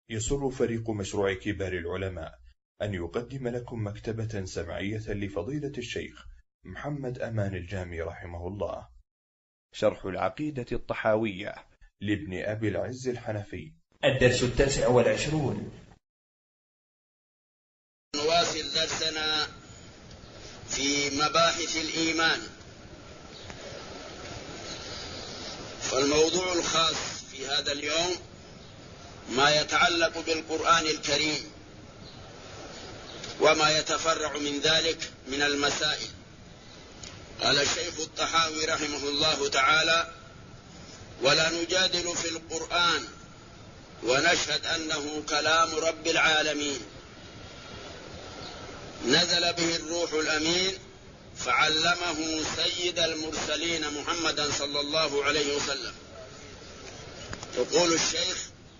يسر فريق مشروع كبار العلماء أن يقدم لكم مكتبة سمعية لفضيلة الشيخ محمد أمان الجامي رحمه الله، شرح العقيدة الطحاوية لابن أبي العز الحنفي. الدرس 29. نواصل درسنا في مباحث الإيمان، فالموضوع الخاص في هذا اليوم ما يتعلق بالقرآن الكريم وما يتفرع من ذلك من المسائل. قال الشيخ الطحاوي رحمه الله تعالى: ولا نجادل في القرآن ونشهد أنه كلام رب العالمين نزل به الروح الأمين فعلمه سيد المرسلين محمدا صلى الله عليه وسلم. يقول الشيخ: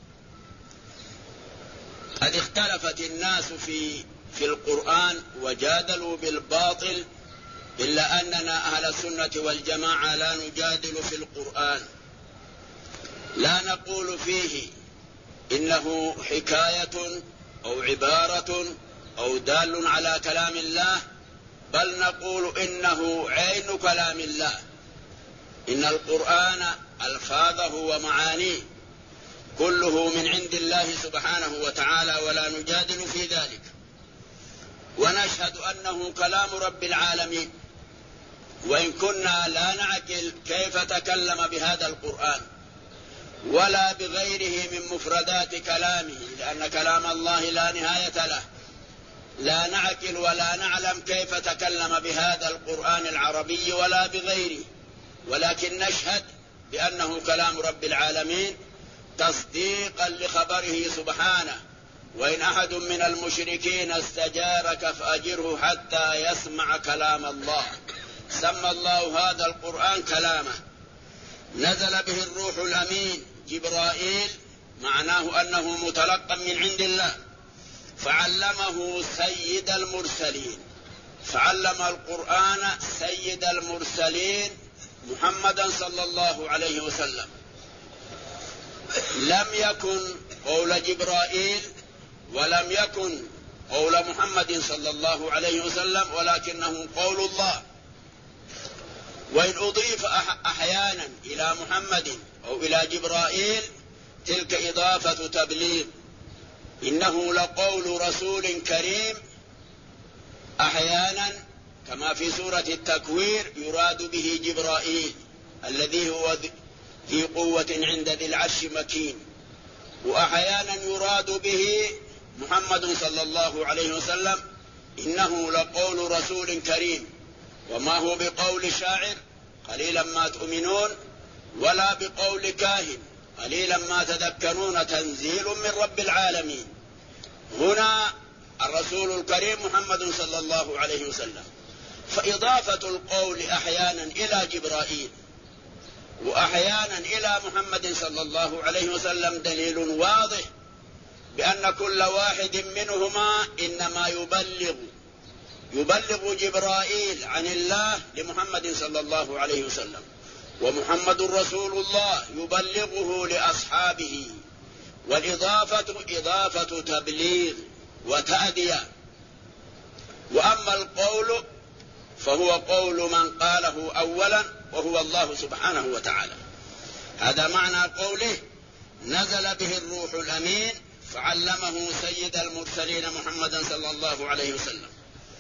قد اختلفت الناس في القرآن وجادلوا بالباطل، إلا أننا أهل السنة والجماعة لا نجادل في القرآن، لا نقول فيه إنه حكاية أو عبارة أو دال على كلام الله، بل نقول إنه عين كلام الله، إن القرآن ألفاظه ومعانيه كله من عند الله سبحانه وتعالى، ولا نجادل في ذلك. ونشهد أنه كلام رب العالمين، وإن كنا لا نعقل كيف تكلم بهذا القرآن ولا بغيره من مفردات كلامه، لأن كلام الله لا نهاية له، لا نعقل ولا نعلم كيف تكلم بهذا القرآن العربي ولا بغيره، ولكن نشهد بأنه كلام رب العالمين تصديقا لخبره سبحانه: وإن أحد من المشركين استجارك فأجره حتى يسمع كلام الله. سمى الله هذا القرآن كلامه، نزل به الروح الأمين جبرائيل، معناه أنه متلقى من عند الله، فعلمه سيد المرسلين، فعلم القرآن سيد المرسلين محمدا صلى الله عليه وسلم. لم يكن قول جبرائيل ولم يكن قول محمد صلى الله عليه وسلم، ولكنه قول الله. وإن أضيف أحيانا إلى محمد أو إلى جبرائيل تلك إضافة تبليغ، إنه لقول رسول كريم. أحيانا كما في سورة التكوير يراد به جبرائيل الذي هو ذي قوة عند ذي العرش مكين، وأحيانا يراد به محمد صلى الله عليه وسلم، إنه لقول رسول كريم، وما هو بقول شاعر قليلا ما تؤمنون، ولا بقول كاهن قليلا ما تذكرون، تنزيل من رب العالمين. هنا الرسول الكريم محمد صلى الله عليه وسلم، فإضافة القول أحيانا إلى جبرائيل وأحيانا إلى محمد صلى الله عليه وسلم دليل واضح بأن كل واحد منهما إنما يبلغ جبرائيل عن الله لمحمد صلى الله عليه وسلم، ومحمد رسول الله يبلغه لأصحابه، والإضافة إضافة تبليغ وتأدية. وأما القول فهو قول من قاله أولا وهو الله سبحانه وتعالى. هذا معنى قوله: نزل به الروح الأمين فعلمه سيد المرسلين محمدا صلى الله عليه وسلم.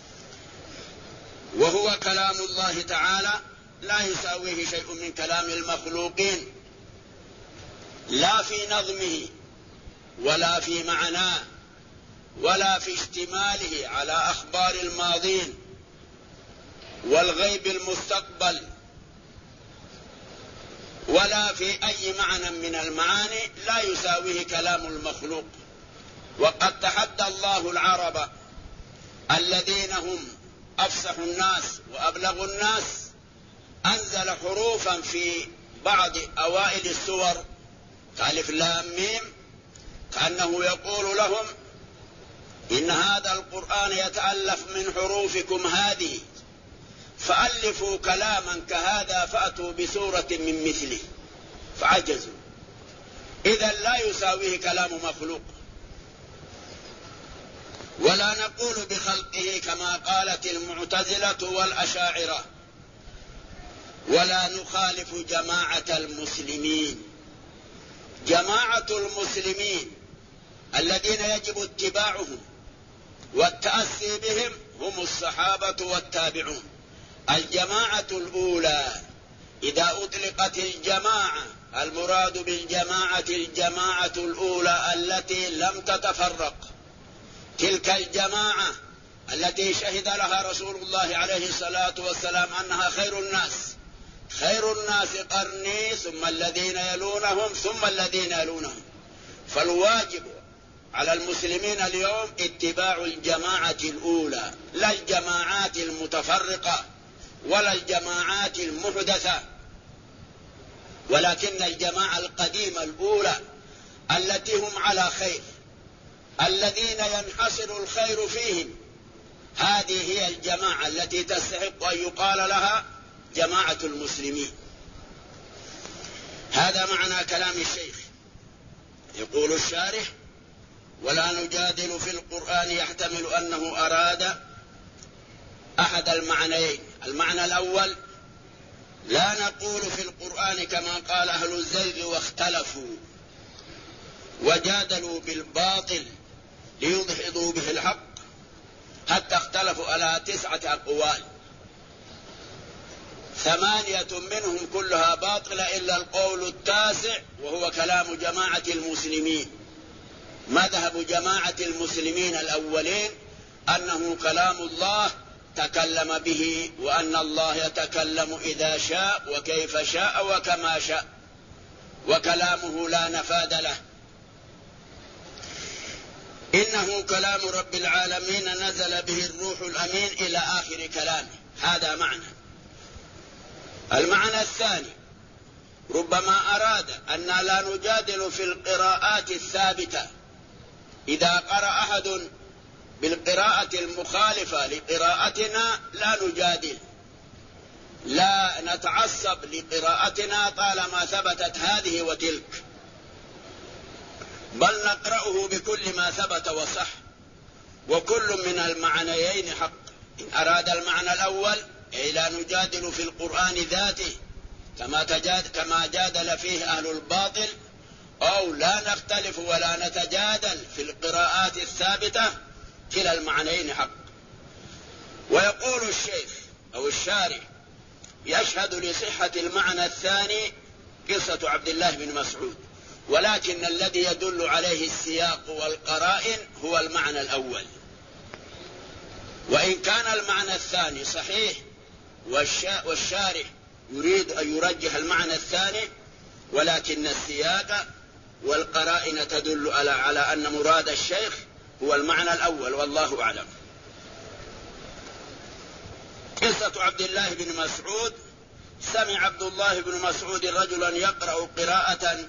وهو كلام الله تعالى لا يساويه شيء من كلام المخلوقين، لا في نظمه ولا في معناه ولا في اشتماله على أخبار الماضين والغيب المستقبل، ولا في أي معنى من المعاني لا يساويه كلام المخلوق. وقد تحدى الله العرب الذين هم أفصح الناس وأبلغ الناس، أنزل حروفا في بعض أوائل السور كألف لام ميم، كأنه يقول لهم: إن هذا القرآن يتألف من حروفكم هذه، فألفوا كلاما كهذا فأتوا بسورة من مثله، فعجزوا. إذا لا يساويه كلام مخلوق، ولا نقول بخلقه كما قالت المعتزلة والأشاعرة، ولا نخالف جماعة المسلمين. جماعة المسلمين الذين يجب اتباعهم والتأسي بهم هم الصحابة والتابعون. الجماعة الأولى، إذا أطلقت الجماعة المراد بالجماعة الجماعة الأولى التي لم تتفرق، تلك الجماعة التي شهد لها رسول الله عليه الصلاة والسلام أنها خير الناس. خير الناس قرني ثم الذين يلونهم ثم الذين يلونهم. فالواجب على المسلمين اليوم اتباع الجماعة الأولى، لا الجماعات المتفرقة ولا الجماعات المحدثة، ولكن الجماعة القديمة الأولى التي هم على خير، الذين ينحصر الخير فيهم. هذه هي الجماعة التي تستحق أن يقال لها جماعة المسلمين. هذا معنى كلام الشيخ. يقول الشارح: ولا نجادل في القرآن يحتمل أنه أراد أحد المعنيين. المعنى الأول: لا نقول في القرآن كما قال أهل الزيغ واختلفوا وجادلوا بالباطل ليدحضوا به الحق، حتى اختلفوا على 9 أقوال، 8 منهم كلها باطلة إلا القول التاسع وهو كلام جماعة المسلمين. مذهب جماعة المسلمين الأولين أنه كلام الله تكلم به، وأن الله يتكلم إذا شاء وكيف شاء وكما شاء، وكلامه لا نفاد له. إنه كلام رب العالمين نزل به الروح الأمين إلى آخر كلامه. هذا معنى. المعنى الثاني: ربما أراد أن لا نجادل في القراءات الثابتة. إذا قرأ أحد بالقراءة المخالفة لقراءتنا لا نجادل، لا نتعصب لقراءتنا طالما ثبتت هذه وتلك، بل نقرأه بكل ما ثبت وصح، وكل من المعنيين حق. إن أراد المعنى الأول أي لا نجادل في القرآن ذاته كما جادل فيه أهل الباطل، أو لا نختلف ولا نتجادل في القراءات الثابتة، كلا المعنيين حق. ويقول الشيخ أو الشارح: يشهد لصحة المعنى الثاني قصة عبد الله بن مسعود، ولكن الذي يدل عليه السياق والقرائن هو المعنى الأول. وإن كان المعنى الثاني صحيح والشارح يريد أن يرجح المعنى الثاني، ولكن السياق والقرائن تدل على أن مراد الشيخ هو المعنى الأول، والله أعلم. قصة عبد الله بن مسعود: سمع عبد الله بن مسعود رجلا يقرأ قراءة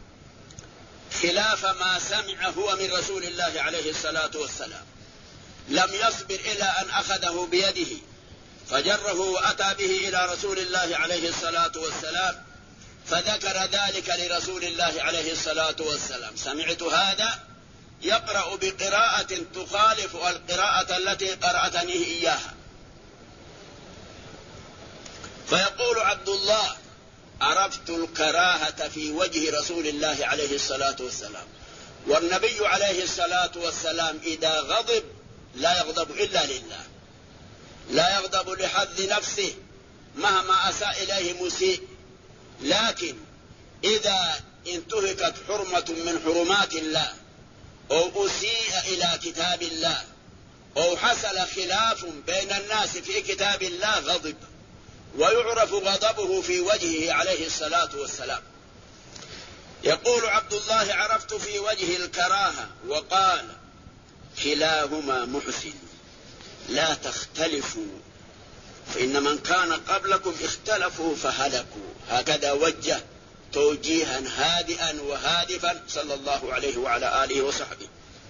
خلاف ما سمع هو من رسول الله عليه الصلاة والسلام، لم يصبر إلى أن أخذه بيده فجره وأتى به إلى رسول الله عليه الصلاة والسلام، فذكر ذلك لرسول الله عليه الصلاة والسلام: سمعت هذا يقرأ بقراءة تخالف القراءة التي قرأتنيه إياها. فيقول عبد الله: عرفت الكراهة في وجه رسول الله عليه الصلاة والسلام، والنبي عليه الصلاة والسلام إذا غضب لا يغضب إلا لله، لا يغضب لحظ نفسه مهما أساء إليه مسيء، لكن إذا انتهكت حرمة من حرمات الله أو أسيء إلى كتاب الله أو حصل خلاف بين الناس في كتاب الله غضب، ويعرف غضبه في وجهه عليه الصلاة والسلام. يقول عبد الله: عرفت في وجه الكراهة، وقال: كلاهما محسن لا تختلفوا فإن من كان قبلكم اختلفوا فهلكوا. هكذا وجه توجيها هادئا وهادفا صلى الله عليه وعلى آله وصحبه.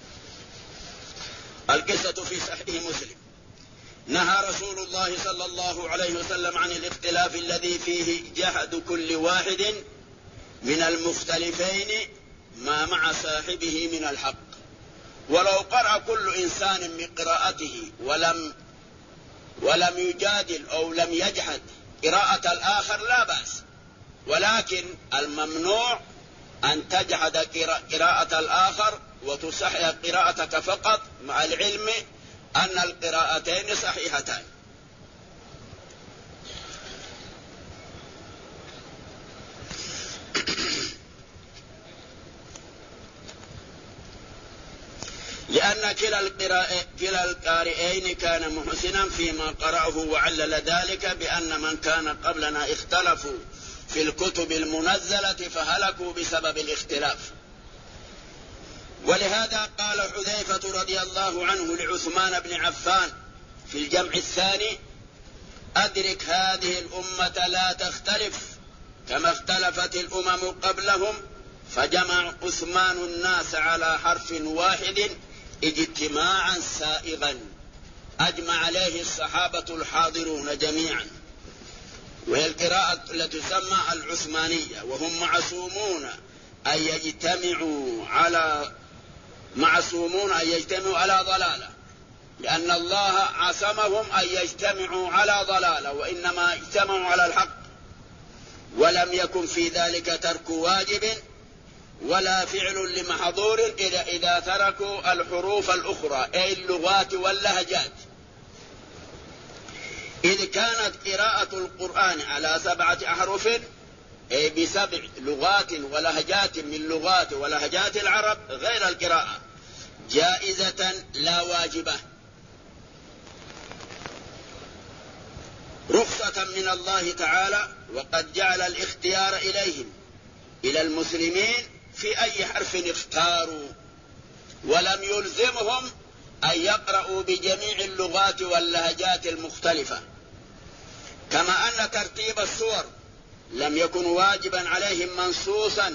القصة في صحيح مسلم: نهى رسول الله صلى الله عليه وسلم عن الاختلاف الذي فيه جهد كل واحد من المختلفين ما مع صاحبه من الحق، ولو قرأ كل إنسان من قراءته ولم يجادل أو لم يجحد قراءة الآخر لا بأس، ولكن الممنوع أن تجحد قراءة الآخر وتصحح قراءتك فقط، مع العلم أن القراءتين صحيحتان. لأن كلا القارئين كان محسنا فيما قرأه، وعلل ذلك بأن من كان قبلنا اختلفوا في الكتب المنزلة فهلكوا بسبب الاختلاف. ولهذا قال حذيفة رضي الله عنه لعثمان بن عفان في الجمع الثاني: أدرك هذه الأمة لا تختلف كما اختلفت الأمم قبلهم. فجمع عثمان الناس على حرف واحد اجتماعا سائغا أجمع عليه الصحابة الحاضرون جميعا، وهي القراءة التي تسمى العثمانية، وهم معصومون أن يجتمعوا على ضلالة، لأن الله عصمهم أن يجتمعوا على ضلالة، وإنما اجتمعوا على الحق، ولم يكن في ذلك ترك واجب ولا فعل لمحظور إذا تركوا الحروف الأخرى أي اللغات واللهجات، إذ كانت قراءة القرآن على 7 أحرف أي ب7 لغات ولهجات من لغات ولهجات العرب غير القراءة جائزة لا واجبة، رخصة من الله تعالى، وقد جعل الاختيار إلى المسلمين في أي حرف اختاروا، ولم يلزمهم أن يقرأوا بجميع اللغات واللهجات المختلفة، كما أن ترتيب السور لم يكن واجبا عليهم منصوصا.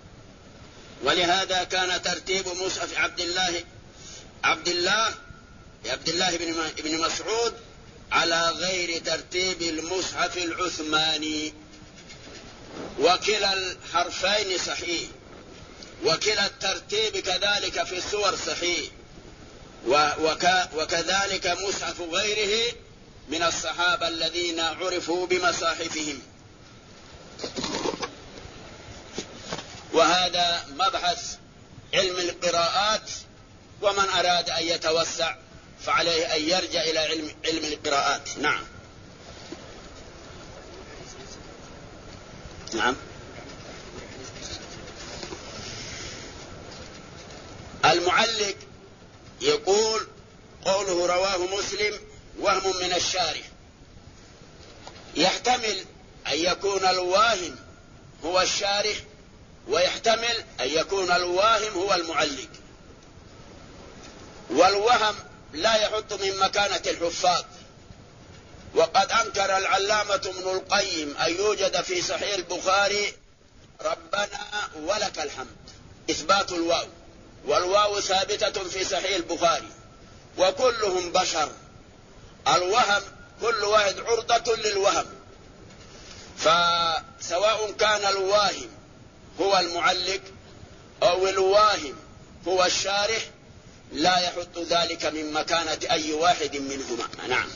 ولهذا كان ترتيب مصحف عبد الله بن مسعود على غير ترتيب المصحف العثماني، وكلا الحرفين صحيح، وكلا الترتيب كذلك في السور صحيح، وكذلك مصحف غيره من الصحابة الذين عرفوا بمصاحفهم. وهذا مبحث علم القراءات، ومن أراد أن يتوسع فعليه أن يرجع إلى علم القراءات. نعم. المعلق يقول: قوله رواه مسلم وهم من الشارح، يحتمل أن يكون الواهم هو الشارح، ويحتمل أن يكون الواهم هو المعلق، والوهم لا يحط من مكانة الحفاظ. وقد أنكر العلامة ابن القيم أن يوجد في صحيح البخاري ربنا ولك الحمد إثبات الواو، والواو ثابتة في صحيح البخاري، وكلهم بشر. الوهم كل واحد عرضة للوهم، فسواء كان الواهم هو المعلق أو الواهم هو الشارح لا يحط ذلك من مكانة أي واحد منهما. نعم.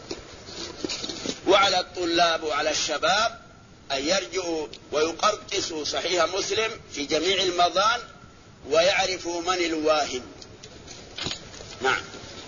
وعلى الطلاب وعلى الشباب أن يرجعوا ويقرطسوا صحيح مسلم في جميع المضان ويعرفوا من الواهم. نعم.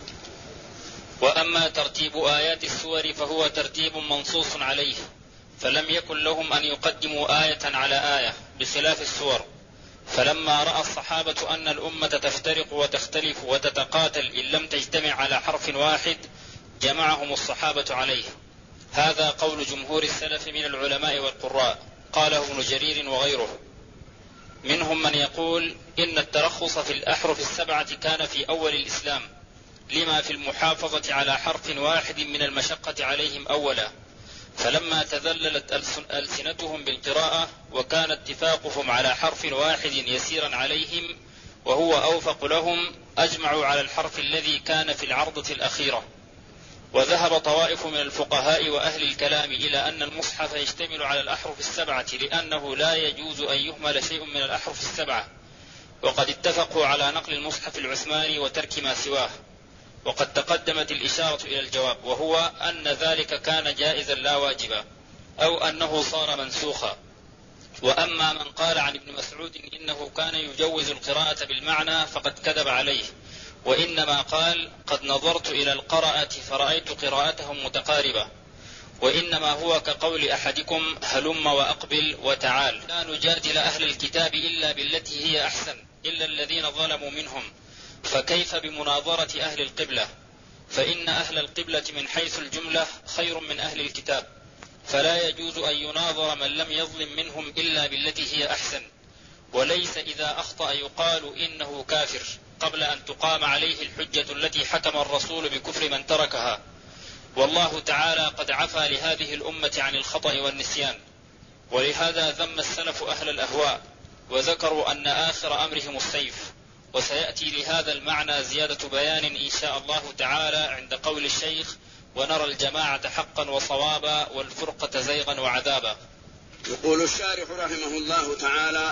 وأما ترتيب آيات السور فهو ترتيب منصوص عليه، فلم يكن لهم أن يقدموا آية على آية بخلاف السور. فلما رأى الصحابة أن الأمة تفترق وتختلف وتتقاتل إن لم تجتمع على حرف واحد جمعهم الصحابة عليه. هذا قول جمهور السلف من العلماء والقراء، قاله ابن جرير وغيره. منهم من يقول إن الترخص في الأحرف 7 كان في أول الإسلام، لما في المحافظة على حرف واحد من المشقة عليهم أولا، فلما تذللت ألسنتهم بالقراءة وكان اتفاقهم على حرف واحد يسيرا عليهم وهو أوفق لهم أجمعوا على الحرف الذي كان في العرضة الأخيرة. وذهب طوائف من الفقهاء وأهل الكلام إلى أن المصحف يشتمل على الأحرف 7 لأنه لا يجوز أن يهمل شيء من الأحرف 7، وقد اتفقوا على نقل المصحف العثماني وترك ما سواه، وقد تقدمت الإشارة إلى الجواب، وهو أن ذلك كان جائزا لا واجبا، أو أنه صار منسوخا. وأما من قال عن ابن مسعود إنه كان يجوز القراءة بالمعنى فقد كذب عليه، وإنما قال قد نظرت إلى القراءة فرأيت قراءتهم متقاربة، وإنما هو كقول أحدكم هلم وأقبل وتعال. لا نجادل أهل الكتاب إلا بالتي هي أحسن إلا الذين ظلموا منهم، فكيف بمناظرة أهل القبلة؟ فإن أهل القبلة من حيث الجملة خير من أهل الكتاب، فلا يجوز أن يناظر من لم يظلم منهم إلا بالتي هي أحسن. وليس إذا أخطأ يقال إنه كافر قبل أن تقام عليه الحجة التي حكم الرسول بكفر من تركها. والله تعالى قد عفى لهذه الأمة عن الخطأ والنسيان، ولهذا ذم السلف أهل الأهواء وذكروا أن آخر أمرهم السيف. وسيأتي لهذا المعنى زيادة بيان إن شاء الله تعالى عند قول الشيخ ونرى الجماعة حقا وصوابا والفرقة زيغا وعذابا. يقول الشارح رحمه الله تعالى: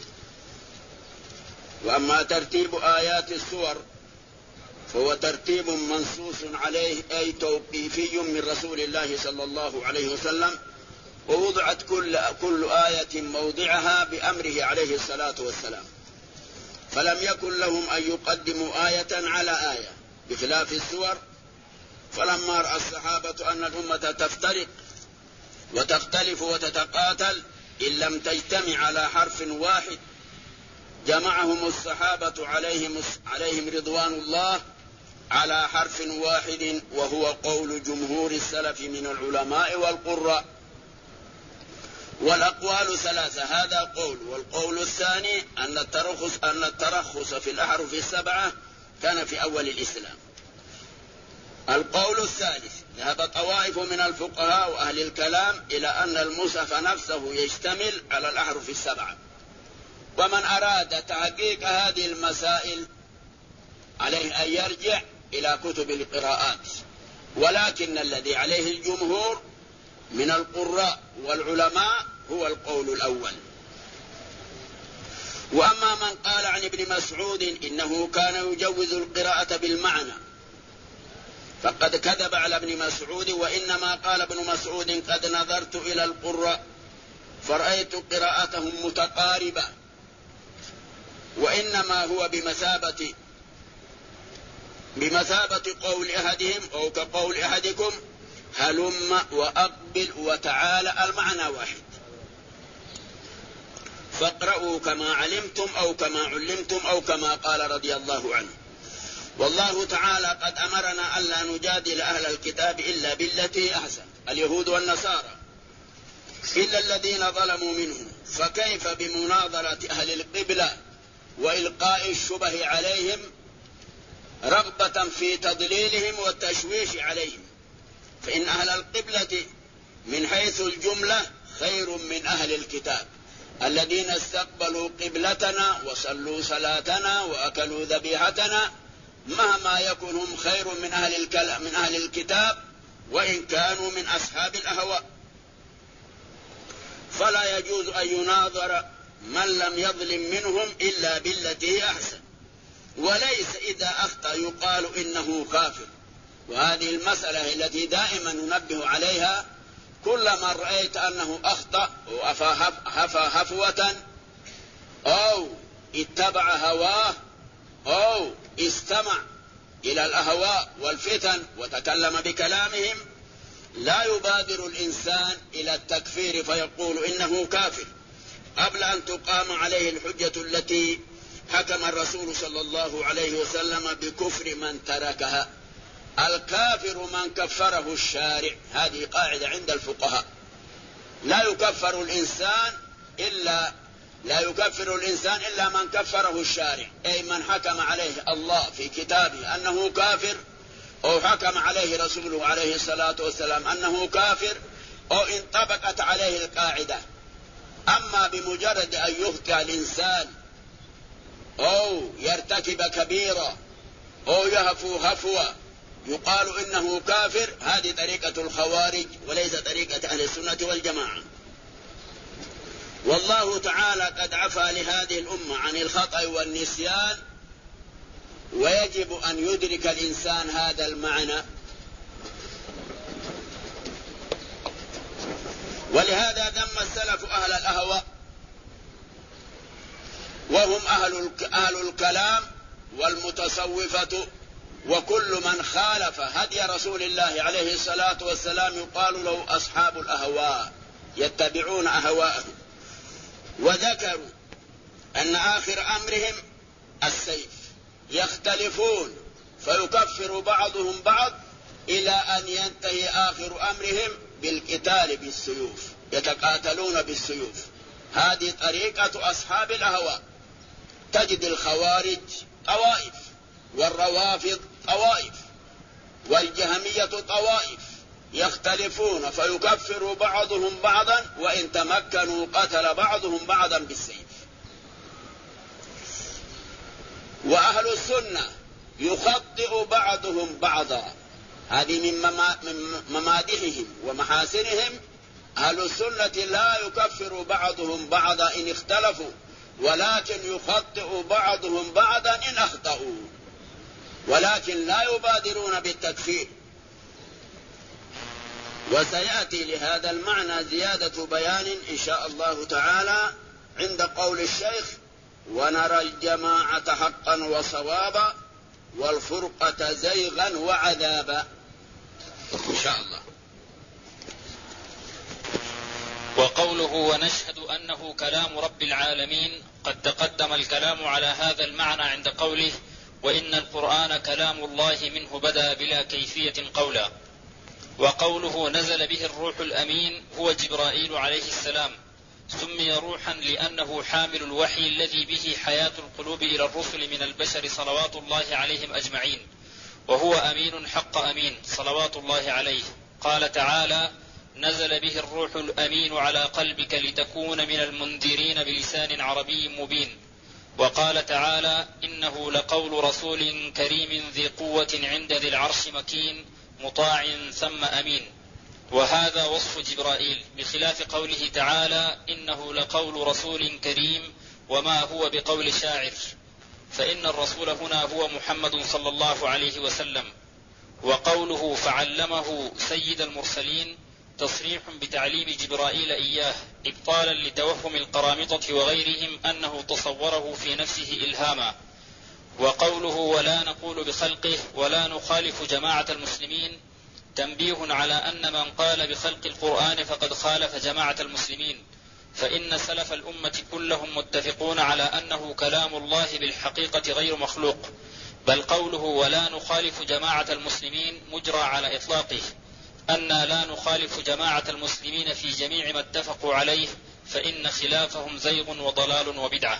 وأما ترتيب آيات السور فهو ترتيب منصوص عليه، أي توقيفي من رسول الله صلى الله عليه وسلم، ووضعت كل آية موضعها بأمره عليه الصلاة والسلام، فلم يكن لهم أن يقدموا آية على آية بخلاف السور. فلما رأى الصحابة أن الأمة تفترق وتختلف وتتقاتل إن لم تجتمع على حرف واحد، جمعهم الصحابة عليهم رضوان الله على حرف واحد، وهو قول جمهور السلف من العلماء والقراء. والأقوال ثلاثة، هذا قول. والقول الثاني أن الترخص في الأحرف السبعة كان في أول الإسلام. القول الثالث ذهب طوائف من الفقهاء وأهل الكلام إلى أن المصحف نفسه يشتمل على الأحرف السبعة، ومن أراد تحقيق هذه المسائل عليه أن يرجع إلى كتب القراءات، ولكن الذي عليه الجمهور من القراء والعلماء هو القول الأول. وأما من قال عن ابن مسعود إنه كان يجوز القراءة بالمعنى فقد كذب على ابن مسعود، وإنما قال ابن مسعود قد نظرت إلى القراء فرأيت قراءتهم متقاربة، وإنما هو بمثابة قول أحدهم أو كقول أحدكم هلم وأقبل وتعال، المعنى واحد. فاقرأوا كما علمتم أو كما علمتم أو كما قال رضي الله عنه. والله تعالى قد أمرنا ألا نجادل أهل الكتاب إلا بالتي أحسن، اليهود والنصارى، إلا الذين ظلموا منهم، فكيف بمناظرة أهل القبلة وإلقاء الشبه عليهم رغبة في تضليلهم والتشويش عليهم؟ فإن أهل القبلة من حيث الجملة خير من أهل الكتاب الذين استقبلوا قبلتنا وصلوا صلاتنا وأكلوا ذبيحتنا، مهما يكن هم خير من أهل الكتاب وإن كانوا من أصحاب الأهواء. فلا يجوز أن يناظر من لم يظلم منهم إلا بالتي هي أحسن. وليس إذا أخطأ يقال إنه كافر، وهذه المسألة التي دائما ننبه عليها. كل من رأيت أنه أخطأ وهفى هفوة أو اتبع هواه أو استمع إلى الأهواء والفتن وتكلم بكلامهم، لا يبادر الإنسان إلى التكفير فيقول إنه كافر قبل أن تقام عليه الحجة التي حكم الرسول صلى الله عليه وسلم بكفر من تركها. الكافر من كفره الشارع، هذه قاعدة عند الفقهاء. لا يكفر الإنسان إلا من كفره الشارع، أي من حكم عليه الله في كتابه أنه كافر، أو حكم عليه رسوله عليه الصلاة والسلام أنه كافر، أو انطبقت عليه القاعدة. أما بمجرد أن يخطئ الإنسان أو يرتكب كبيرة أو يهفو هفوة يقال إنه كافر، هذه طريقة الخوارج وليس طريقة أهل السنة والجماعة. والله تعالى قد عفى لهذه الأمة عن الخطأ والنسيان، ويجب أن يدرك الإنسان هذا المعنى. ولهذا ذم السلف أهل الأهواء، وهم أهل الكلام والمتصوفة، وكل من خالف هدي رسول الله عليه الصلاة والسلام يقال له أصحاب الأهواء، يتبعون أهواءهم. وذكروا أن آخر أمرهم السيف، يختلفون فيكفر بعضهم بعض إلى أن ينتهي آخر أمرهم بالقتال بالسيوف، يتقاتلون بالسيوف. هذه طريقة أصحاب الأهواء. تجد الخوارج طوائف، والروافض طوائف، والجهمية طوائف، يختلفون فيكفر بعضهم بعضا، وإن تمكنوا قتل بعضهم بعضا بالسيف. وأهل السنة يخطئ بعضهم بعضا، هذه من ممادحهم ومحاسنهم. أهل السنة لا يكفر بعضهم بعضا إن اختلفوا، ولكن يخطئ بعضهم بعضا إن أخطأوا، ولكن لا يبادرون بالتكفير. وسيأتي لهذا المعنى زيادة بيان إن شاء الله تعالى عند قول الشيخ: ونرى الجماعة حقا وصوابا والفرقة زيغا وعذابا، إن شاء الله. وقوله ونشهد أنه كلام رب العالمين، قد تقدم الكلام على هذا المعنى عند قوله: وإن القرآن كلام الله منه بدأ بلا كيفية قولا. وقوله نزل به الروح الأمين هو جبرائيل عليه السلام، سمي روحا لأنه حامل الوحي الذي به حياة القلوب إلى الرسل من البشر صلوات الله عليهم أجمعين، وهو أمين حق أمين صلوات الله عليه. قال تعالى: نزل به الروح الأمين على قلبك لتكون من المنذرين بلسان عربي مبين. وقال تعالى: إنه لقول رسول كريم ذي قوة عند ذي العرش مكين مطاع ثم أمين. وهذا وصف جبرائيل، بخلاف قوله تعالى: إنه لقول رسول كريم، وما هو بقول شاعر، فإن الرسول هنا هو محمد صلى الله عليه وسلم. وقوله فعلمه سيد المرسلين تصريح بتعليم جبرائيل إياه، إبطالا لتوهم القرامطة وغيرهم أنه تصوره في نفسه إلهاما. وقوله ولا نقول بخلقه ولا نخالف جماعة المسلمين، تنبيه على أن من قال بخلق القرآن فقد خالف جماعة المسلمين، فإن سلف الأمة كلهم متفقون على أنه كلام الله بالحقيقة غير مخلوق، بل قوله ولا نخالف جماعة المسلمين مجرى على إطلاقه، أن لا نخالف جماعة المسلمين في جميع ما اتفقوا عليه، فإن خلافهم زيغ وضلال وبدعة.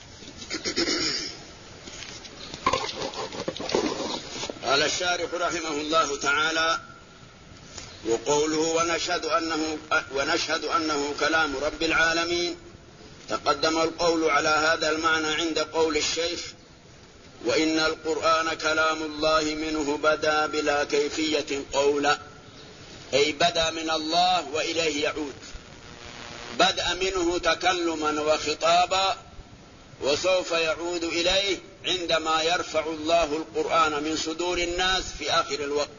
قال الشارح رحمه الله تعالى: وقوله ونشهد أنه كلام رب العالمين، تقدم القول على هذا المعنى عند قول الشيخ: وإن القرآن كلام الله منه بدا بلا كيفية قولا، أي بدا من الله وإليه يعود، بدأ منه تكلما وخطابا، وسوف يعود إليه عندما يرفع الله القرآن من صدور الناس في آخر الوقت.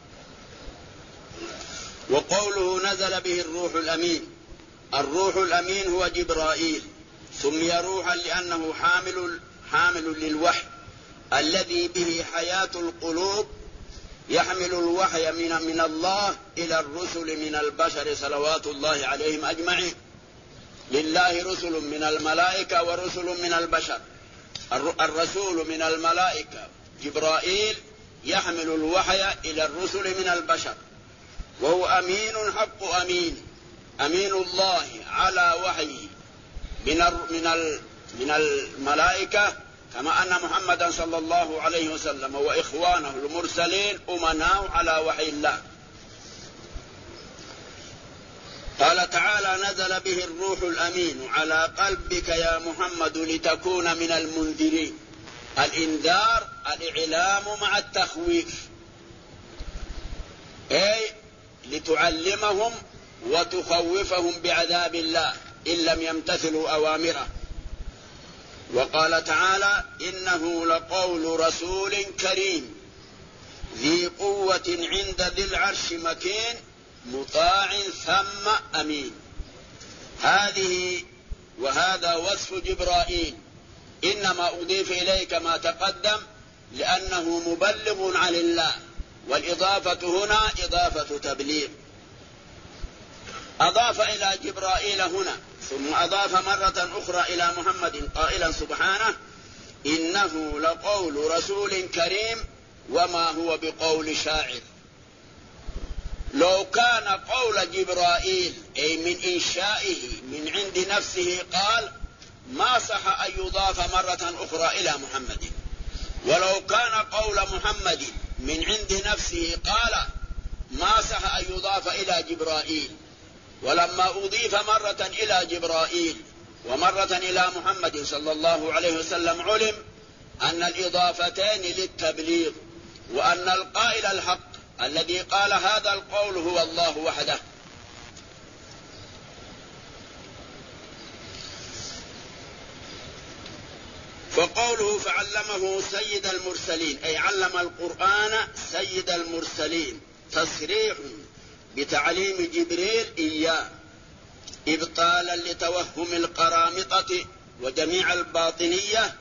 وقوله نزل به الروح الأمين، الروح الأمين هو جبرائيل، سمي روحا لأنه حامل للوحي الذي به حياة القلوب، يحمل الوحي من الله إلى الرسل من البشر صلوات الله عليهم أجمعين. لله رسل من الملائكة ورسل من البشر. الرسول من الملائكة جبرائيل يحمل الوحي إلى الرسل من البشر، وهو أمين حق أمين، أمين الله على وحيه من الملائكة، كما أن محمدا صلى الله عليه وسلم وإخوانه المرسلين أمناء على وحي الله. قال تعالى: نزل به الروح الأمين على قلبك يا محمد لتكون من المنذرين. الإنذار الإعلام مع التخويف، أي لتعلمهم وتخوفهم بعذاب الله إن لم يمتثلوا أوامره. وقال تعالى: إنه لقول رسول كريم ذي قوة عند ذي العرش مكين مطاع ثم أمين. وهذا وصف جبرائيل، إنما أضيف إليه كما تقدم لأنه مبلغ عن الله، والإضافة هنا إضافة تبليغ. أضاف إلى جبرائيل هنا، ثم أضاف مرة أخرى إلى محمد قائلا سبحانه: إنه لقول رسول كريم وما هو بقول شاعر. لو كان قول جبرائيل أي من إنشائه من عند نفسه قال ما صح أن يضاف مرة أخرى إلى محمد، ولو كان قول محمد من عند نفسه قال ما صح أن يضاف إلى جبرائيل. ولما أضيف مرة إلى جبرائيل ومرة إلى محمد صلى الله عليه وسلم علم أن الإضافتين للتبليغ، وأن القائل الحق الذي قال هذا القول هو الله وحده. فقوله فعلمه سيد المرسلين أي علم القرآن سيد المرسلين تصريح بتعليم جبريل إياه إبطالا لتوهم القرامطة وجميع الباطنية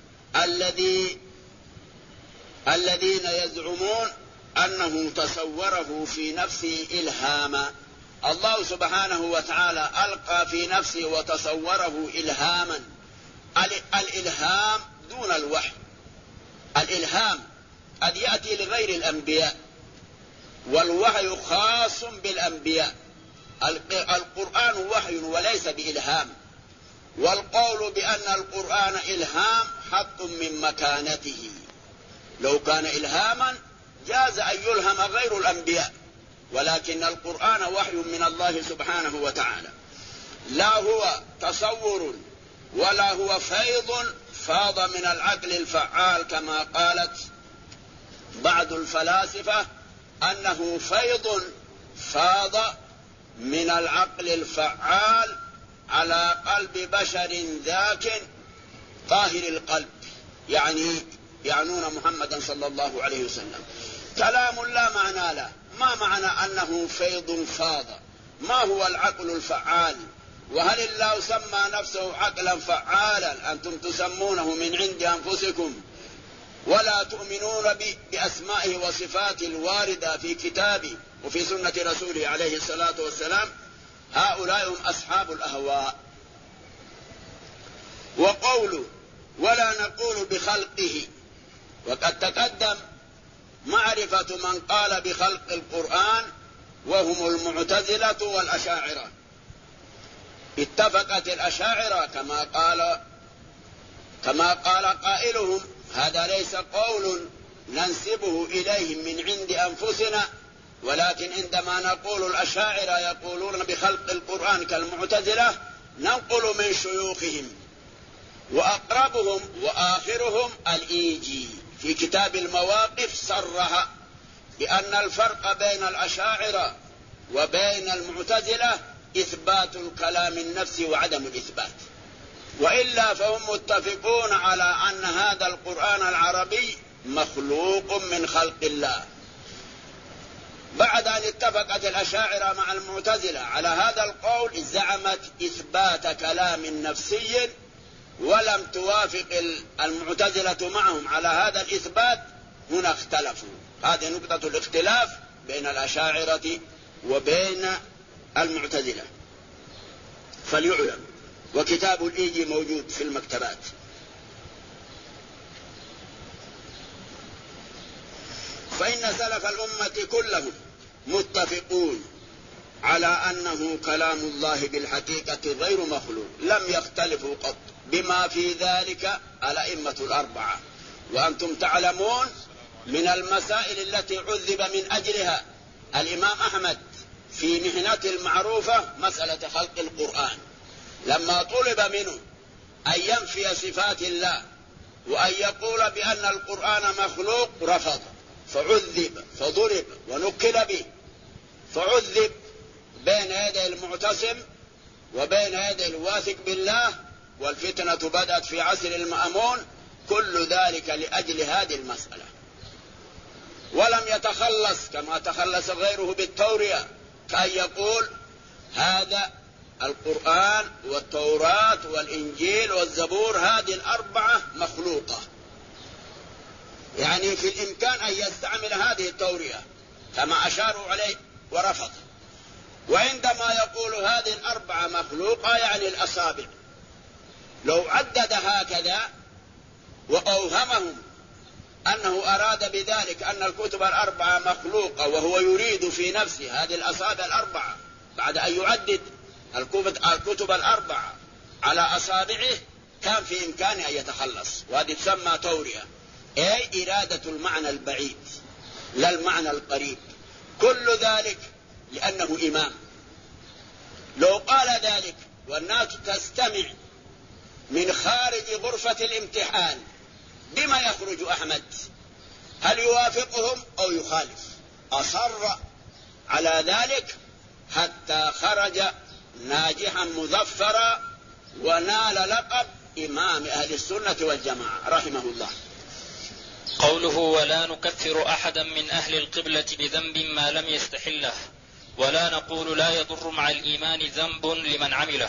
الذين يزعمون أنه تصوره في نفسه إلهاما. الله سبحانه وتعالى ألقى في نفسه وتصوره إلهاما. الإلهام دون الوحي. الإلهام قد يأتي لغير الأنبياء، والوحي خاص بالأنبياء. القرآن وحي وليس بإلهام، والقول بأن القرآن إلهام حق من مكانته. لو كان إلهاما جاز أن يلهم غير الأنبياء، ولكن القرآن وحي من الله سبحانه وتعالى، لا هو تصور ولا هو فيض فاض من العقل الفعال كما قالت بعض الفلاسفة أنه فيض فاض من العقل الفعال على قلب بشر ذاك طاهر القلب، يعنون محمدا صلى الله عليه وسلم. كلام لا معنى له. ما معنى أنه فيض فاض؟ ما هو العقل الفعال؟ وهل الله سمى نفسه عقلا فعالا أنتم تسمونه من عند أنفسكم ولا تؤمنون بأسمائه وصفاته الواردة في كتابه وفي سنة رسوله عليه الصلاة والسلام؟ هؤلاء هم أصحاب الأهواء. وقوله ولا نقول بخلقه، وقد تقدم معرفة من قال بخلق القرآن وهم المعتزلة والأشاعرة. اتفقت الأشاعرة كما قال قائلهم هذا ليس قول ننسبه إليهم من عند أنفسنا، ولكن عندما نقول الأشاعرة يقولون بخلق القرآن كالمعتزلة ننقل من شيوخهم. وأقربهم وآخرهم الإيجي في كتاب المواقف صرح بأن الفرق بين الأشاعرة وبين المعتزلة إثبات الكلام النفسي وعدم الإثبات، وإلا فهم متفقون على أن هذا القرآن العربي مخلوق من خلق الله. بعد أن اتفقت الأشاعرة مع المعتزلة على هذا القول زعمت إثبات كلام نفسي، ولم توافق المعتزلة معهم على هذا الإثبات. هنا اختلفوا. هذه نقطة الاختلاف بين الأشاعرة وبين المعتزلة فليعلم. وكتاب الإيجي موجود في المكتبات. فإن سلف الأمة كلهم متفقون على أنه كلام الله بالحقيقة غير مخلوق، لم يختلفوا قط، بما في ذلك الأئمة الأربعة. وأنتم تعلمون من المسائل التي عذب من أجلها الإمام أحمد في محنته المعروفة مسألة خلق القرآن، لما طلب منه أن ينفي صفات الله وأن يقول بأن القرآن مخلوق رفض، فعذب فضرب ونكل به، فعذب بين يدي المعتصم وبين يدي الواثق بالله، والفتنة بدأت في عصر المأمون، كل ذلك لأجل هذه المسألة. ولم يتخلص كما تخلص غيره بالتورية، كأن يقول هذا القرآن والتوراة والإنجيل والزبور هذه الأربعة مخلوقة، يعني في الإمكان أن يستعمل هذه التورية كما أشاروا عليه ورفض. وعندما يقول هذه الأربعة مخلوقة يعني الأصابع، لو عدد هكذا وأوهمهم أنه أراد بذلك أن الكتب الأربعة مخلوقة، وهو يريد في نفسه هذه الأصابع الأربعة بعد أن يعدد الكتب الأربعة على أصابعه، كان في إمكانه أن يتخلص، وهذه تسمى تورية، أي إرادة المعنى البعيد لا المعنى القريب. كل ذلك لأنه إمام. لو قال ذلك والناس تستمع من خارج غرفة الامتحان، بما يخرج أحمد؟ هل يوافقهم أو يخالف؟ أصر على ذلك حتى خرج ناجحا مظفرا ونال لقب إمام أهل السنة والجماعة رحمه الله. قوله ولا نكفر أحدا من أهل القبلة بذنب ما لم يستحله، ولا نقول لا يضر مع الإيمان ذنب لمن عمله،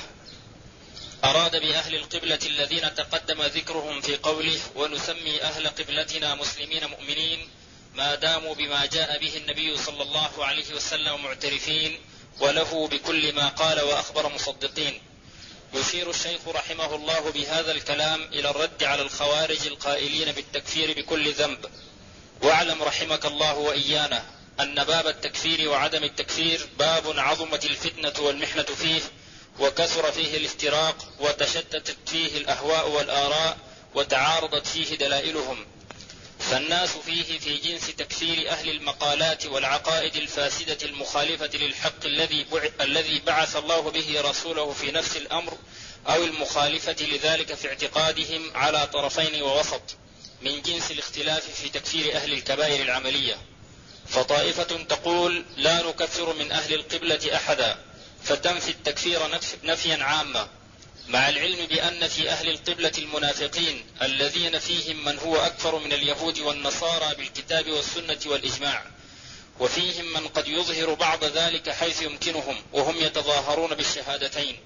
أراد بأهل القبلة الذين تقدم ذكرهم في قوله ونسمي أهل قبلتنا مسلمين مؤمنين ما داموا بما جاء به النبي صلى الله عليه وسلم معترفين وله بكل ما قال وأخبر مصدقين. يشير الشيخ رحمه الله بهذا الكلام إلى الرد على الخوارج القائلين بالتكفير بكل ذنب. واعلم رحمك الله وإيانا أن باب التكفير وعدم التكفير باب عظمت الفتنة والمحنة فيه، وكثر فيه الافتراق، وتشتتت فيه الأهواء والآراء، وتعارضت فيه دلائلهم، فالناس فيه في جنس تكفير أهل المقالات والعقائد الفاسدة المخالفة للحق الذي بعث الله به رسوله في نفس الأمر، أو المخالفة لذلك في اعتقادهم على طرفين ووسط، من جنس الاختلاف في تكفير أهل الكبائر العملية. فطائفة تقول لا نكفر من أهل القبلة أحدا، فتنفي التكفير نفيا عاما، مع العلم بأن في أهل القبلة المنافقين الذين فيهم من هو أكثر من اليهود والنصارى بالكتاب والسنة والإجماع، وفيهم من قد يظهر بعض ذلك حيث يمكنهم وهم يتظاهرون بالشهادتين.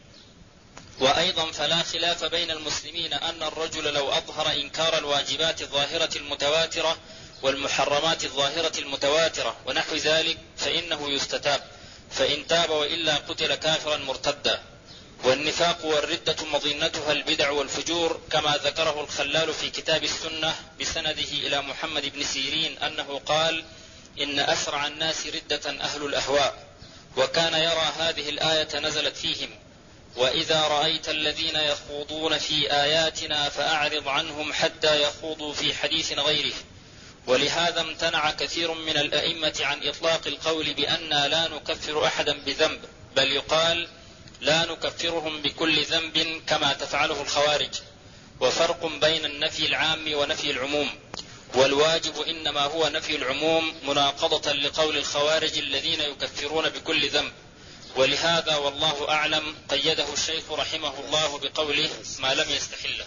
وأيضا فلا خلاف بين المسلمين أن الرجل لو أظهر إنكار الواجبات الظاهرة المتواترة والمحرمات الظاهرة المتواترة ونحو ذلك فإنه يستتاب، فإن تاب وإلا قتل كافرا مرتدا. والنفاق والردة مظنتها البدع والفجور، كما ذكره الخلال في كتاب السنة بسنده إلى محمد بن سيرين أنه قال إن أسرع الناس ردة أهل الأهواء، وكان يرى هذه الآية نزلت فيهم وإذا رأيت الذين يخوضون في آياتنا فأعرض عنهم حتى يخوضوا في حديث غيره. ولهذا امتنع كثير من الأئمة عن إطلاق القول بأننا لا نكفر أحدا بذنب، بل يقال لا نكفرهم بكل ذنب كما تفعله الخوارج. وفرق بين النفي العام ونفي العموم، والواجب إنما هو نفي العموم مناقضة لقول الخوارج الذين يكفرون بكل ذنب. ولهذا والله أعلم قيده الشيخ رحمه الله بقوله ما لم يستحله.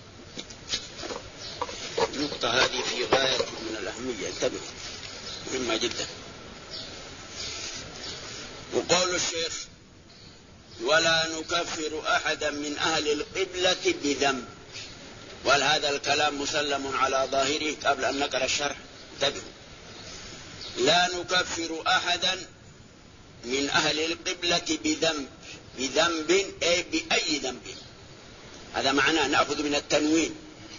النقطة هذه في غاية من الأهمية، انتبه، مهمة جدا. وقول الشيخ ولا نكفر أحدا من أهل القبلة بذنب، وهذا الكلام مسلم على ظاهره قبل أن نقرأ الشرح، انتبه، لا نكفر أحدا من أهل القبلة بذنب أي بأي ذنب، هذا معناه نأخذ من التنوين.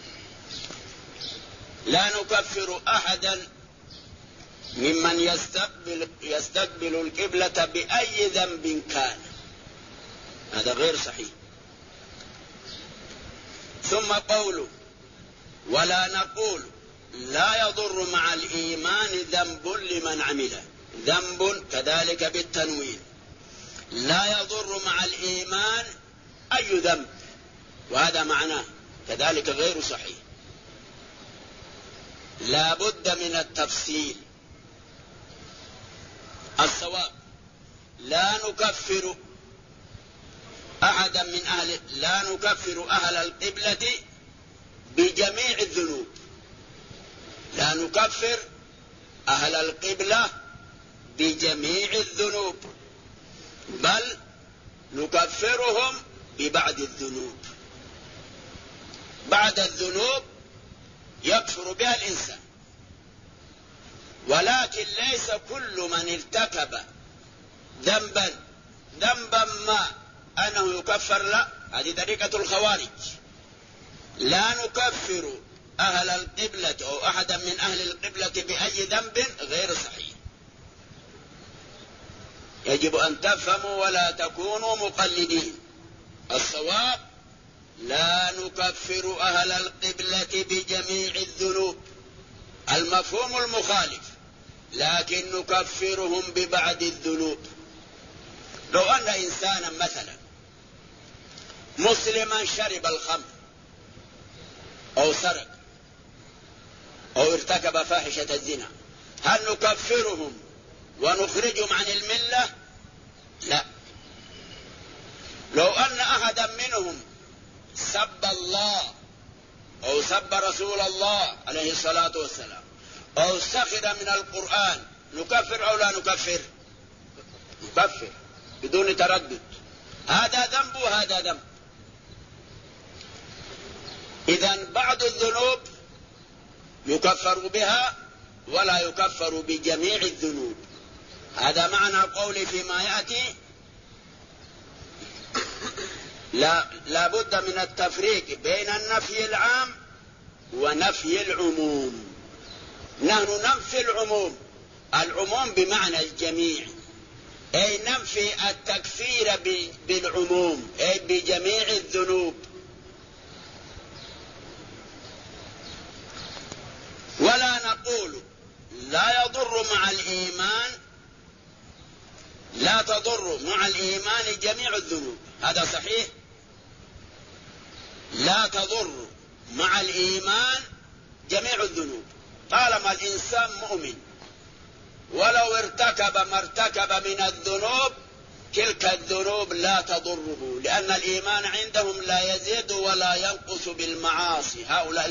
لا نكفر أحدا ممن يستقبل القبلة بأي ذنب كان، هذا غير صحيح. ثم قوله ولا نقول لا يضر مع الإيمان ذنب لمن عمله، ذنب كذلك بالتنوين، لا يضر مع الإيمان أي ذنب، وهذا معناه كذلك غير صحيح. لا بد من التفصيل. الصواب لا نكفر أحدا من لا نكفر أهل القبلة بجميع الذنوب. لا نكفر أهل القبلة بجميع الذنوب، بل نكفرهم ببعض الذنوب. بعض الذنوب يكفر بها الإنسان، ولكن ليس كل من ارتكب ذنبا ما أنه يكفر. لا، هذه طريقة الخوارج. لا نكفر أهل القبلة أو أحدا من أهل القبلة بأي ذنب غير صحيح. يجب أن تفهموا ولا تكونوا مقلدين. الصواب لا نكفر أهل القبلة بجميع الذنوب، المفهوم المخالف، لكن نكفرهم ببعض الذنوب. لو أن إنسانا مثلا مسلما شرب الخمر أو سرق أو ارتكب فاحشة الزنا، هل نكفرهم ونخرجهم عن الملة؟ لا. لو أن أحدا منهم سب الله أو سب رسول الله عليه الصلاة والسلام أو سخر من القرآن، نكفر أو لا نكفر؟ نكفر بدون تردد. هذا ذنب وهذا ذنب. إذن بعض الذنوب يكفر بها ولا يكفر بجميع الذنوب. هذا معنى قولي فيما يأتي. لا بد من التفريق بين النفي العام ونفي العموم. نحن ننفي العموم بمعنى الجميع، أي ننفي التكفير بالعموم، أي بجميع الذنوب. ولا نقول لا يضر مع الإيمان، لا تضر مع الإيمان جميع الذنوب. هذا صحيح. لا تضر مع الإيمان جميع الذنوب، طالما الإنسان مؤمن ولو ارتكب ما ارتكب من الذنوب، تلك الذنوب لا تضره، لأن الإيمان عندهم لا يزيد ولا ينقص بالمعاصي. هؤلاء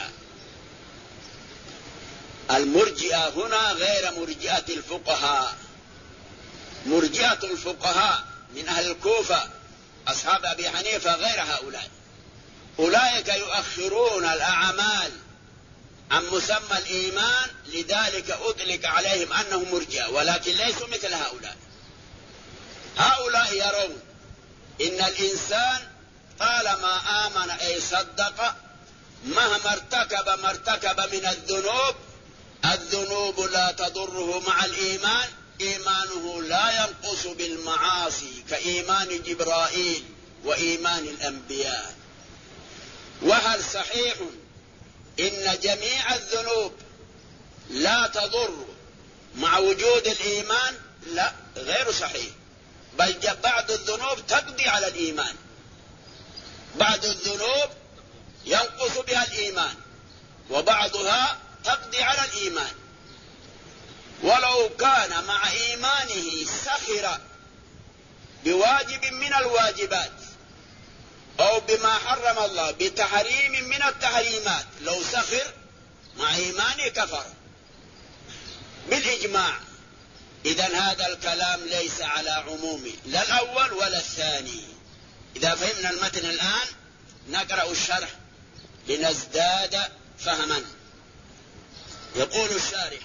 المرجئة هنا غير مرجئة الفقهاء. مرجئة الفقهاء من أهل الكوفة أصحاب أبي حنيفة غير هؤلاء. أولئك يؤخرون الأعمال عن مسمى الإيمان، لذلك أطلق عليهم أنهم مرجئة، ولكن ليسوا مثل هؤلاء. هؤلاء يرون إن الإنسان طالما آمن أي صدق، مهما ارتكب من الذنوب لا تضره مع الإيمان. إيمانه لا ينقص بالمعاصي كإيمان جبرائيل وإيمان الأنبياء. وهل صحيح إن جميع الذنوب لا تضر مع وجود الإيمان؟ لا، غير صحيح. بل بعض الذنوب تقضي على الإيمان، بعض الذنوب ينقص بها الإيمان، وبعضها تقضي على الإيمان. ولو كان مع إيمانه سخر بواجب من الواجبات أو بما حرم الله بتحريم من التحريمات، لو سخر مع إيمانه كفر بالإجماع. إذن هذا الكلام ليس على عمومه، لا الأول ولا الثاني. إذا فهمنا المتن الآن نقرأ الشرح لنزداد فهما. يقول الشارح،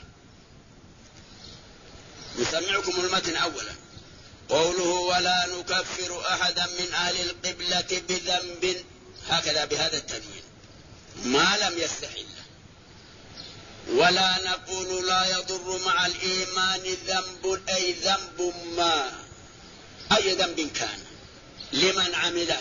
نسمعكم المتن أولا. قوله ولا نكفر أحدا من أهل القبلة بذنب، هكذا بهذا التبيين، ما لم يستحل. ولا نقول لا يضر مع الإيمان ذنب، أي ذنب ما، أي ذنب كان لمن عمله.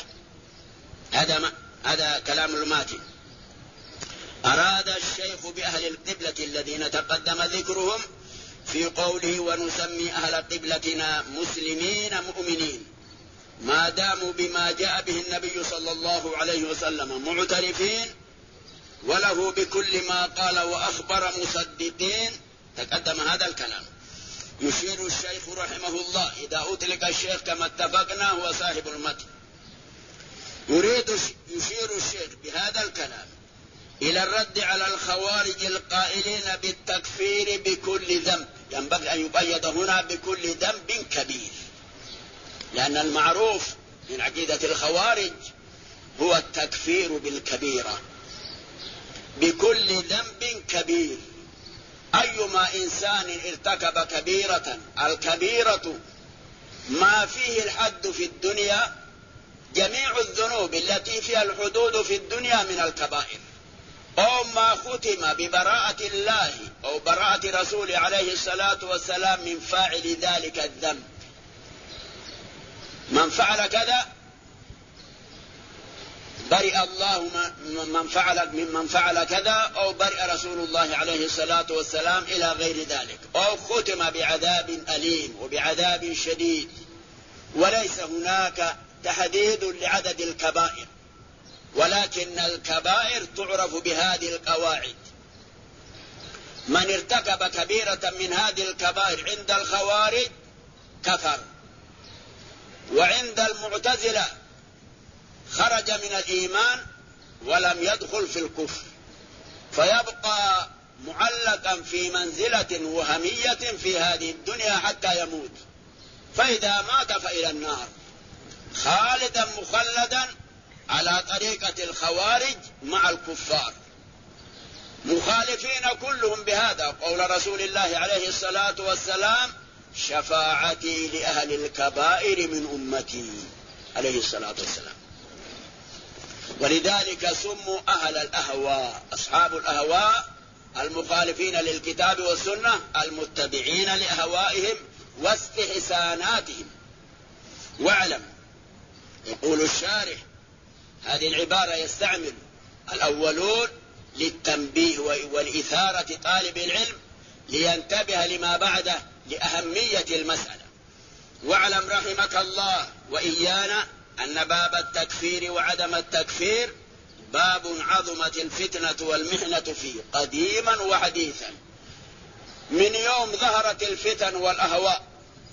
هذا كلام الماتن. أراد الشيخ بأهل القبلة الذين تقدم ذكرهم في قوله ونسمي أهل قبلتنا مسلمين مؤمنين، ما داموا بما جاء به النبي صلى الله عليه وسلم معترفين، وله بكل ما قال وأخبر مصدقين. تقدم هذا الكلام. يشير الشيخ رحمه الله، إذا أطلق الشيخ كما اتفقنا هو صاحب المتن، يشير الشيخ بهذا الكلام إلى الرد على الخوارج القائلين بالتكفير بكل ذنب. ينبغي أن يقيد هنا بكل ذنب كبير، لأن المعروف من عقيدة الخوارج هو التكفير بالكبيرة، بكل ذنب كبير. أيما إنسان ارتكب كبيرة، الكبيرة ما فيه الحد في الدنيا، جميع الذنوب التي فيها الحدود في الدنيا من الكبائر، أو ما ختم ببراءة الله أو براءة رسوله عليه الصلاة والسلام من فاعل ذلك الذنب. من فعل كذا برئ الله ممن فعل كذا، أو برئ رسول الله عليه الصلاة والسلام إلى غير ذلك، أو ختم بعذاب أليم وبعذاب شديد. وليس هناك تحديد لعدد الكبائر، ولكن الكبائر تعرف بهذه القواعد. من ارتكب كبيرة من هذه الكبائر عند الخوارج كفر، وعند المعتزلة خرج من الإيمان ولم يدخل في الكفر، فيبقى معلقا في منزلة وهمية في هذه الدنيا حتى يموت، فإذا مات فإلى النار خالدا مخلدا على طريقة الخوارج مع الكفار، مخالفين كلهم بهذا قول رسول الله عليه الصلاة والسلام: شفاعتي لأهل الكبائر من أمتي عليه الصلاة والسلام. ولذلك سموا أهل الأهواء، أصحاب الأهواء المخالفين للكتاب والسنة، المتبعين لأهوائهم واستحساناتهم. واعلم، يقول الشارح هذه العبارة يستعمل الأولون للتنبيه والإثارة طالب العلم لينتبه لما بعده لأهمية المسألة. واعلم رحمك الله وإيانا أن باب التكفير وعدم التكفير باب عظمت الفتنة والمحنة فيه قديما وحديثا. من يوم ظهرت الفتن والأهواء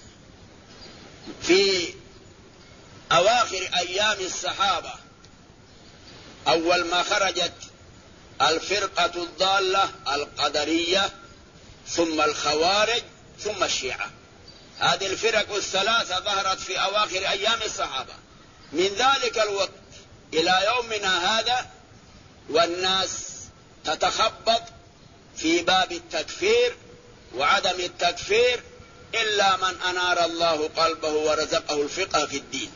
في أواخر أيام الصحابة، أول ما خرجت الفرقة الضالة القدرية، ثم الخوارج، ثم الشيعة. هذه الفرق الثلاثة ظهرت في أواخر أيام الصحابة. من ذلك الوقت إلى يومنا هذا والناس تتخبط في باب التكفير وعدم التكفير إلا من أنار الله قلبه ورزقه الفقه في الدين.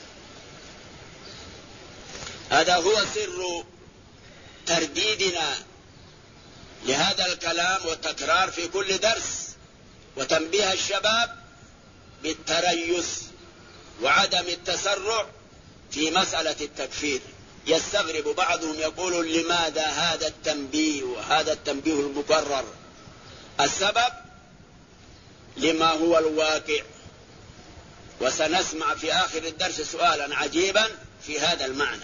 هذا هو سر ترديدنا لهذا الكلام والتكرار في كل درس، وتنبيه الشباب بالتريث وعدم التسرع في مسألة التكفير. يستغرب بعضهم يقول: لماذا هذا التنبيه وهذا التنبيه المكرر؟ السبب لما هو الواقع، وسنسمع في آخر الدرس سؤالا عجيبا في هذا المعنى.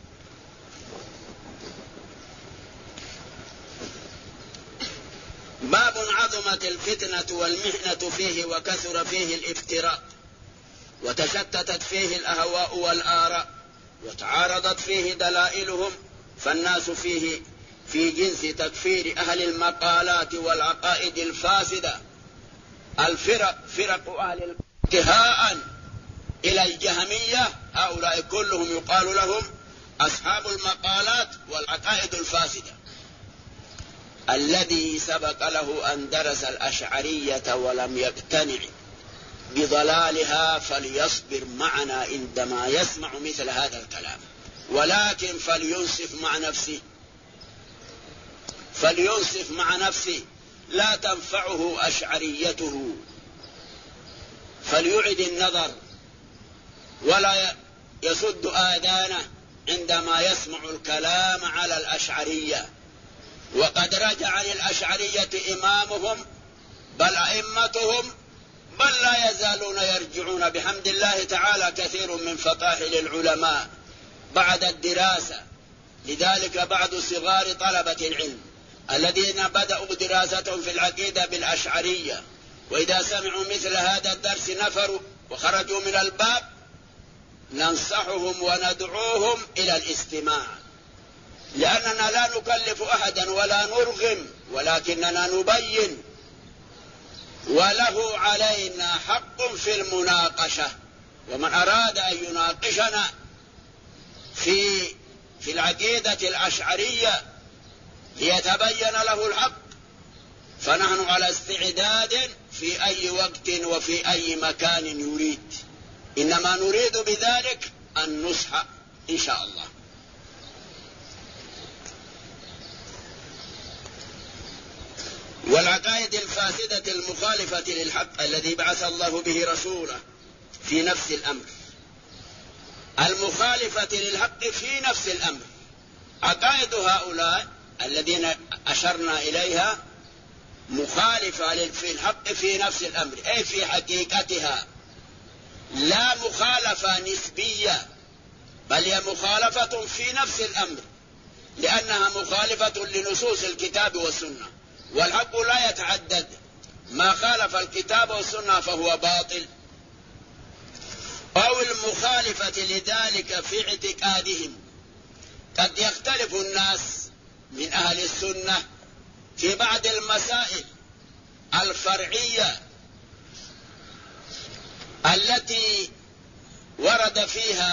باب عظمت الفتنة والمحنة فيه وكثر فيه الافتراء، وتشتتت فيه الأهواء والآراء، وتعارضت فيه دلائلهم، فالناس فيه في جنس تكفير أهل المقالات والعقائد الفاسدة. فرق أهل انتهاء إلى الجهمية، هؤلاء كلهم يقال لهم أصحاب المقالات والعقائد الفاسدة. الذي سبق له أن درس الأشعرية ولم يقتنع بضلالها فليصبر معنا عندما يسمع مثل هذا الكلام، ولكن فلينصف مع نفسه، لا تنفعه أشعريته، فليعد النظر ولا يسد آذانه عندما يسمع الكلام على الأشعرية. وقد رجع عن الأشعرية إمامهم بل أئمتهم، بل لا يزالون يرجعون بحمد الله تعالى كثير من فطاحل العلماء بعد الدراسة. لذلك بعض صغار طلبة العلم الذين بدأوا دراستهم في العقيدة بالأشعرية، وإذا سمعوا مثل هذا الدرس نفروا وخرجوا من الباب ننصحهم وندعوهم إلى الاستماع، لأننا لا نكلف أحدا ولا نرغم، ولكننا نبين، وله علينا حق في المناقشة. ومن أراد أن يناقشنا في العقيدة الأشعرية ليتبين له الحق، فنحن على استعداد في أي وقت وفي أي مكان يريد، إنما نريد بذلك النصح إن شاء الله. والعقائد الفاسدة المخالفة للحق الذي بعث الله به رسوله في نفس الأمر، المخالفة للحق في نفس الأمر، عقائد هؤلاء الذين أشرنا إليها مخالفة في الحق في نفس الأمر، أي في حقيقتها، لا مخالفة نسبية، بل هي مخالفة في نفس الأمر، لأنها مخالفة لنصوص الكتاب والسنة، والحق لا يتعدد، ما خالف الكتاب والسنة فهو باطل. أو المخالفة لذلك في اعتقادهم، قد يختلف الناس من أهل السنة في بعض المسائل الفرعية التي وردت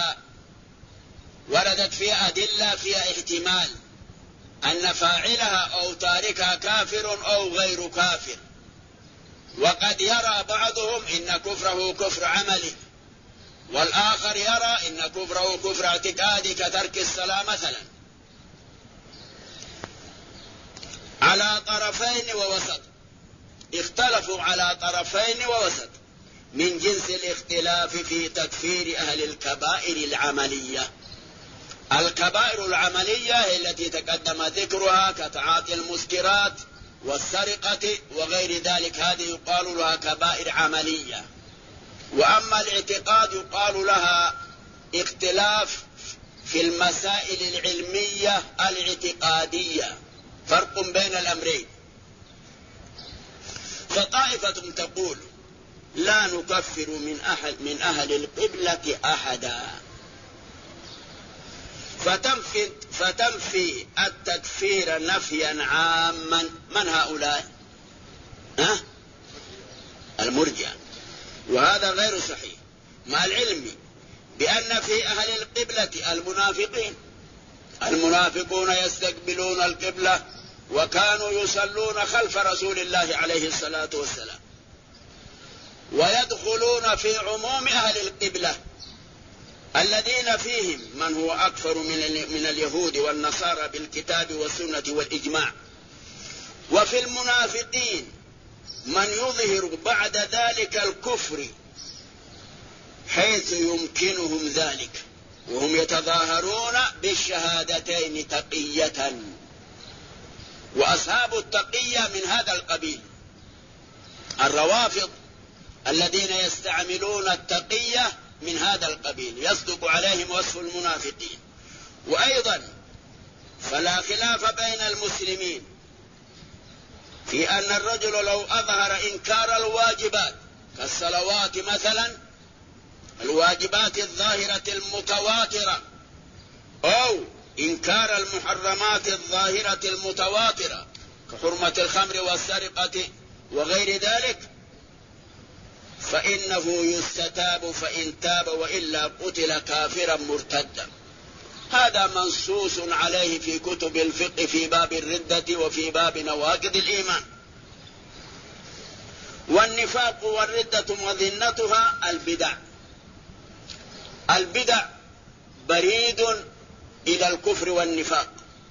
فيها أدلة فيها احتمال أن فاعلها أو تاركها كافر أو غير كافر، وقد يرى بعضهم إن كفره كفر عملي، والآخر يرى إن كفره كفر اعتقادي كترك الصلاة مثلا، على طرفين ووسط، اختلفوا على طرفين ووسط، من جنس الاختلاف في تكفير أهل الكبائر العملية. الكبائر العملية هي التي تقدم ذكرها كتعاطي المسكرات والسرقة وغير ذلك، هذه يقال لها كبائر عملية. وأما الاعتقاد يقال لها اختلاف في المسائل العلمية الاعتقادية، فرق بين الأمرين. فطائفة تقول لا نكفر من أهل القبلة أحدا، فتنفي التكفير نفيا عاما. من هؤلاء؟ المرجئة. وهذا غير صحيح، مع العلم بأن في أهل القبلة المنافقون يستقبلون القبلة، وكانوا يصلون خلف رسول الله عليه الصلاة والسلام، ويدخلون في عموم أهل القبلة الذين فيهم من هو أكثر من اليهود والنصارى بالكتاب والسنة والإجماع. وفي المنافقين من يظهر بعد ذلك الكفر حيث يمكنهم ذلك، وهم يتظاهرون بالشهادتين تقية. وأصحاب التقية من هذا القبيل الروافض الذين يستعملون التقية من هذا القبيل، يصدق عليهم وصف المنافقين. وأيضا فلا خلاف بين المسلمين في أن الرجل لو أظهر إنكار الواجبات كالصلوات مثلا، الواجبات الظاهرة المتواترة، أو إنكار المحرمات الظاهرة المتواترة كحرمة الخمر والسرقة وغير ذلك، فإنه يستتاب فإن تاب، وإلا قتل كافرا مرتدا. هذا منصوص عليه في كتب الفقه في باب الردة وفي باب نواقض الإيمان. والنفاق والردة مظنتها البدع. البدع بريد إلى الكفر والنفاق.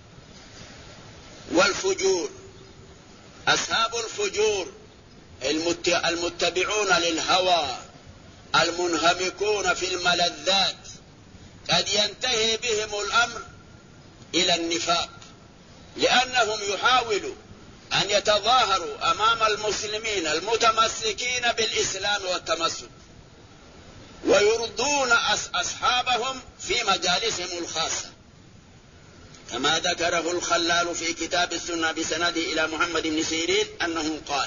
والفجور، أصحاب الفجور المتبعون للهوى المنهمكون في الملذات قد ينتهي بهم الأمر إلى النفاق، لأنهم يحاولوا أن يتظاهروا أمام المسلمين المتمسكين بالإسلام والتمسك، ويرضون أصحابهم في مجالسهم الخاصة، كما ذكره الخلال في كتاب السنة بسنده إلى محمد بن سيرين أنه قال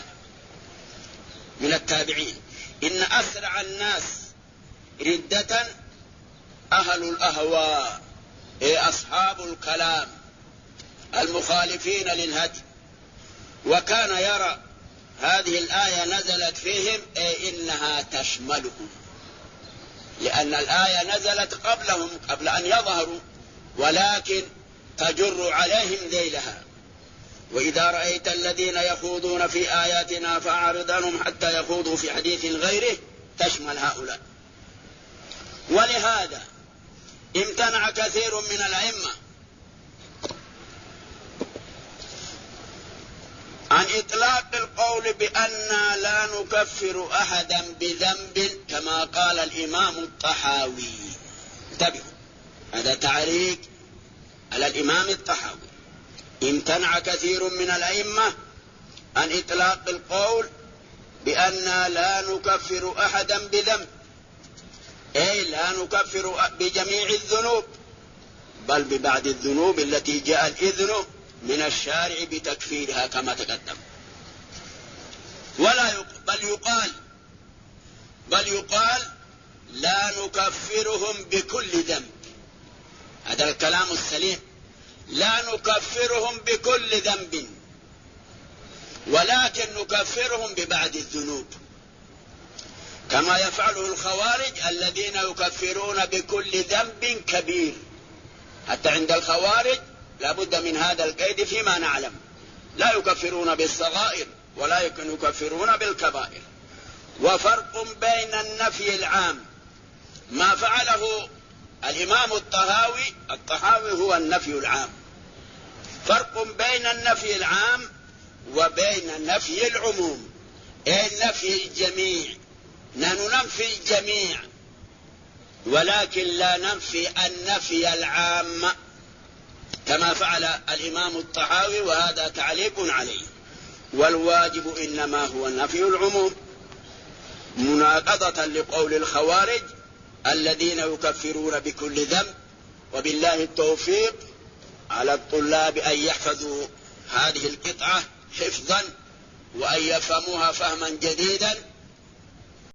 من التابعين: إن أسرع الناس ردة أهل الأهواء أصحاب الكلام المخالفين للهدي، وكان يرى هذه الآية نزلت فيهم إنها تشملهم، لأن الآية نزلت قبلهم قبل أن يظهروا، ولكن تجر عليهم ذيلها. وإذا رأيت الذين يخوضون في آياتنا فأعرض عنهم حتى يخوضوا في حديث غيره، تشمل هؤلاء. ولهذا امتنع كثير من الأئمة عن إطلاق القول بأننا لا نكفر أحدا بذنب، كما قال الإمام الطحاوي. انتبهوا، هذا تعليق على الإمام الطحاوي. امتنع كثير من الأئمة عن إطلاق القول بأننا لا نكفر أحدا بذنب، أي لا نكفر بجميع الذنوب، بل ببعض الذنوب التي جاء الإذن من الشارع بتكفيرها كما تقدم. بل يقال لا نكفرهم بكل ذنب. هذا الكلام السليم، لا نكفرهم بكل ذنب، ولكن نكفرهم ببعض الذنوب، كما يفعله الخوارج الذين يكفرون بكل ذنب كبير. حتى عند الخوارج لا بد من هذا القيد فيما نعلم، لا يكفرون بالصغائر ولا يكفرون بالكبائر. وفرق بين النفي العام، ما فعله الإمام الطحاوي هو النفي العام. فرق بين النفي العام وبين نفي العموم، أي نفي الجميع. نحن ننفي الجميع ولكن لا ننفي النفي العام كما فعل الإمام الطحاوي، وهذا تعليق عليه. والواجب إنما هو نفي العموم، مناقضة لقول الخوارج الذين يكفرون بكل ذنب. وبالله التوفيق على الطلاب أن يحفظوا هذه القطعة حفظا، وأن يفهموها فهما جديدا،